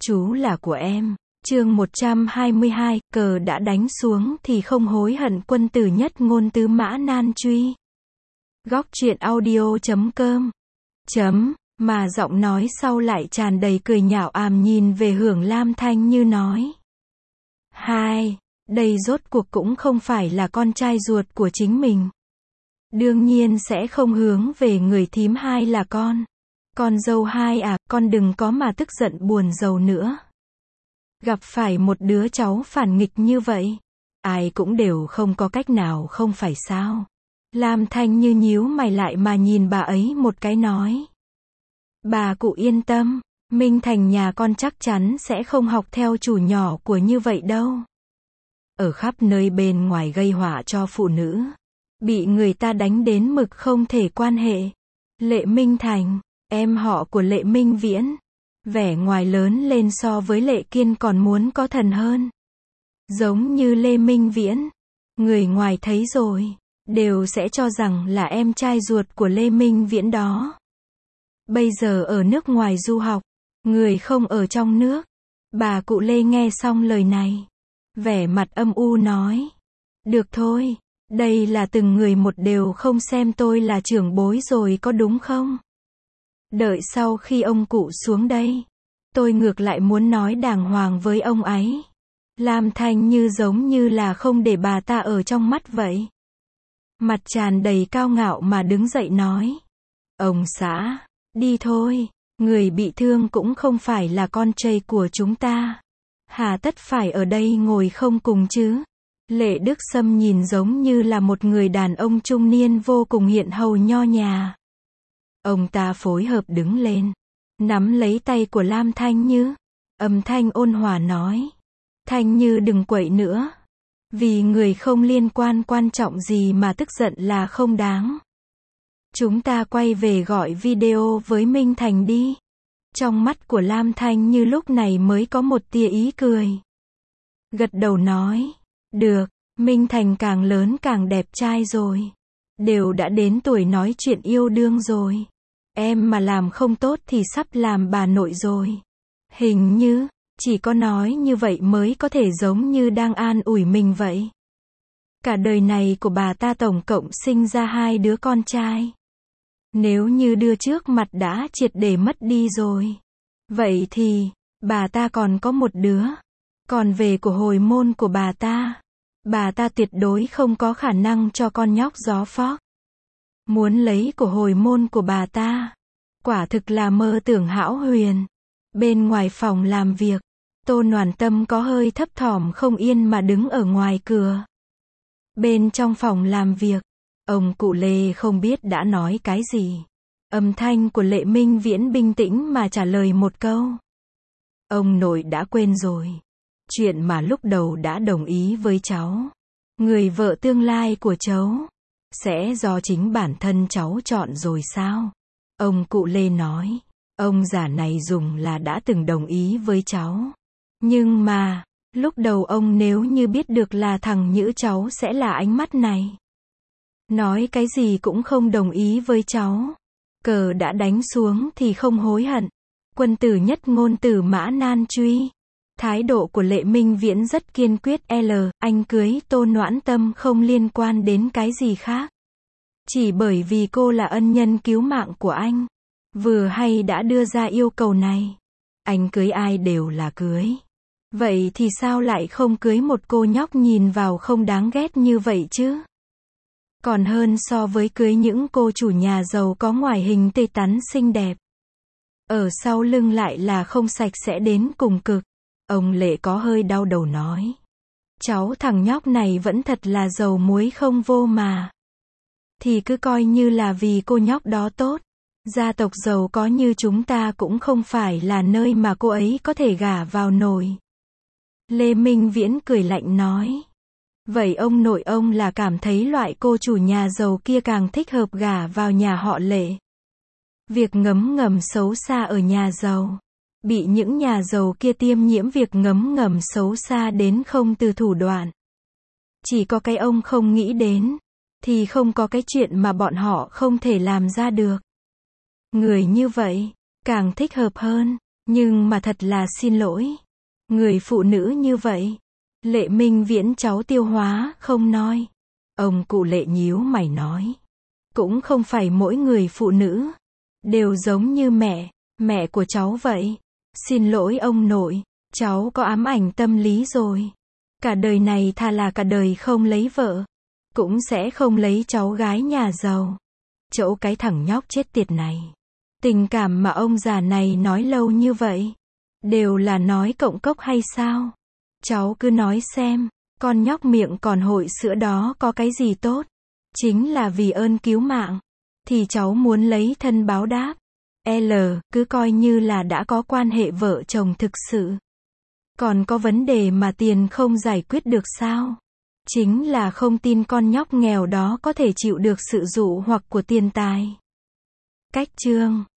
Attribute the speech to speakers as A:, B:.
A: Chú là của em. Chương 122, cờ đã đánh xuống thì không hối hận, quân tử nhất ngôn tứ mã nan truy. Góc truyện audio.com Mà giọng nói sau lại tràn đầy cười nhạo nhìn về Hưởng Lam Thanh Như nói. Đây rốt cuộc cũng không phải là con trai ruột của chính mình. Đương nhiên sẽ không hướng về người thím hai là con dâu hai con đừng có mà tức giận buồn rầu nữa. Gặp phải một đứa cháu phản nghịch như vậy, ai cũng đều không có cách nào không phải sao? Lam Thanh Như nhíu mày lại mà nhìn bà ấy một cái nói. Bà cụ yên tâm, Minh Thành nhà con chắc chắn sẽ không học theo chủ nhỏ của như vậy đâu. Ở khắp nơi bên ngoài gây họa cho phụ nữ, bị người ta đánh đến mực không thể quan hệ. Lệ Minh Thành, em họ của Lệ Minh Viễn, vẻ ngoài lớn lên so với Lệ Kiên còn muốn có thần hơn. Giống như Lê Minh Viễn, người ngoài thấy rồi, đều sẽ cho rằng là em trai ruột của Lê Minh Viễn đó. Bây giờ ở nước ngoài du học, người không ở trong nước. Bà cụ Lê nghe xong lời này, vẻ mặt âm u nói. Được thôi, đây là từng người một đều không xem tôi là trưởng bối rồi có đúng không? Đợi sau khi ông cụ xuống đây, tôi ngược lại muốn nói đàng hoàng với ông ấy. Lam Thanh Như giống như là không để bà ta ở trong mắt vậy. Mặt tràn đầy cao ngạo mà đứng dậy nói. Ông xã, đi thôi, người bị thương cũng không phải là con trai của chúng ta. Hà tất phải ở đây ngồi không cùng chứ? Lệ Đức Sâm nhìn giống như là một người đàn ông trung niên vô cùng hiền hậu nho nhã. Ông ta phối hợp đứng lên, nắm lấy tay của Lam Thanh Như, âm thanh ôn hòa nói. Thanh Như đừng quậy nữa. Vì người không liên quan trọng gì mà tức giận là không đáng. Chúng ta quay về gọi video với Minh Thành đi. Trong mắt của Lam Thanh Như lúc này mới có một tia ý cười. Gật đầu nói. Được, Minh Thành càng lớn càng đẹp trai rồi. Đều đã đến tuổi nói chuyện yêu đương rồi. Em mà làm không tốt thì sắp làm bà nội rồi. Hình như, chỉ có nói như vậy mới có thể giống như đang an ủi mình vậy. Cả đời này của bà ta tổng cộng sinh ra 2 đứa con trai. Nếu như đưa trước mặt đã triệt để mất đi rồi, vậy thì, bà ta còn có một đứa. Còn về của hồi môn của bà ta tuyệt đối không có khả năng cho con nhóc gió phóc. Muốn lấy của hồi môn của bà ta, quả thực là mơ tưởng hão huyền. Bên ngoài phòng làm việc, Tô Noàn Tâm có hơi thấp thỏm không yên mà đứng ở ngoài cửa. Bên trong phòng làm việc, ông cụ Lê không biết đã nói cái gì. Âm thanh của Lệ Minh Viễn bình tĩnh mà trả lời một câu. Ông nội đã quên rồi. Chuyện mà lúc đầu đã đồng ý với cháu. Người vợ tương lai của cháu sẽ do chính bản thân cháu chọn rồi sao? Ông cụ Lê nói. Ông già này dùng là đã từng đồng ý với cháu. Nhưng mà, lúc đầu ông nếu như biết được là thằng nhữ cháu sẽ là ánh mắt này. Nói cái gì cũng không đồng ý với cháu. Cờ đã đánh xuống thì không hối hận. Quân tử nhất ngôn tứ mã nan truy. Thái độ của Lệ Minh Viễn rất kiên quyết. Anh cưới Tô Noãn Tâm không liên quan đến cái gì khác. Chỉ bởi vì cô là ân nhân cứu mạng của anh. Vừa hay đã đưa ra yêu cầu này. Anh cưới ai đều là cưới. Vậy thì sao lại không cưới một cô nhóc nhìn vào không đáng ghét như vậy chứ? Còn hơn so với cưới những cô chủ nhà giàu có ngoại hình tươi tắn xinh đẹp. Ở sau lưng lại là không sạch sẽ đến cùng cực. Ông Lệ có hơi đau đầu nói. Cháu thằng nhóc này vẫn thật là dầu muối không vô mà. Thì cứ coi như là vì cô nhóc đó tốt. Gia tộc giàu có như chúng ta cũng không phải là nơi mà cô ấy có thể gả vào nổi. Lê Minh Viễn cười lạnh nói. Vậy ông nội ông là cảm thấy loại cô chủ nhà giàu kia càng thích hợp gả vào nhà họ Lệ. Việc ngấm ngầm xấu xa ở nhà giàu. Bị những nhà giàu kia tiêm nhiễm việc ngấm ngầm xấu xa đến không từ thủ đoạn. Chỉ có cái ông không nghĩ đến. Thì không có cái chuyện mà bọn họ không thể làm ra được. Người như vậy, càng thích hợp hơn. Nhưng mà thật là xin lỗi. Người phụ nữ như vậy. Lệ Minh Viễn cháu tiêu hóa không nói. Ông cụ Lệ nhíu mày nói. Cũng không phải mỗi người phụ nữ đều giống như mẹ của cháu vậy. Xin lỗi ông nội, cháu có ám ảnh tâm lý rồi. Cả đời này thà là cả đời không lấy vợ, cũng sẽ không lấy cháu gái nhà giàu. Chỗ cái thằng nhóc chết tiệt này. Tình cảm mà ông già này nói lâu như vậy, đều là nói cộng cốc hay sao? Cháu cứ nói xem, con nhóc miệng còn hội sữa đó có cái gì tốt? Chính là vì ơn cứu mạng, thì cháu muốn lấy thân báo đáp. Cứ coi như là đã có quan hệ vợ chồng thực sự. Còn có vấn đề mà tiền không giải quyết được sao? Chính là không tin con nhóc nghèo đó có thể chịu được sự dụ hoặc của tiền tài. Cách chương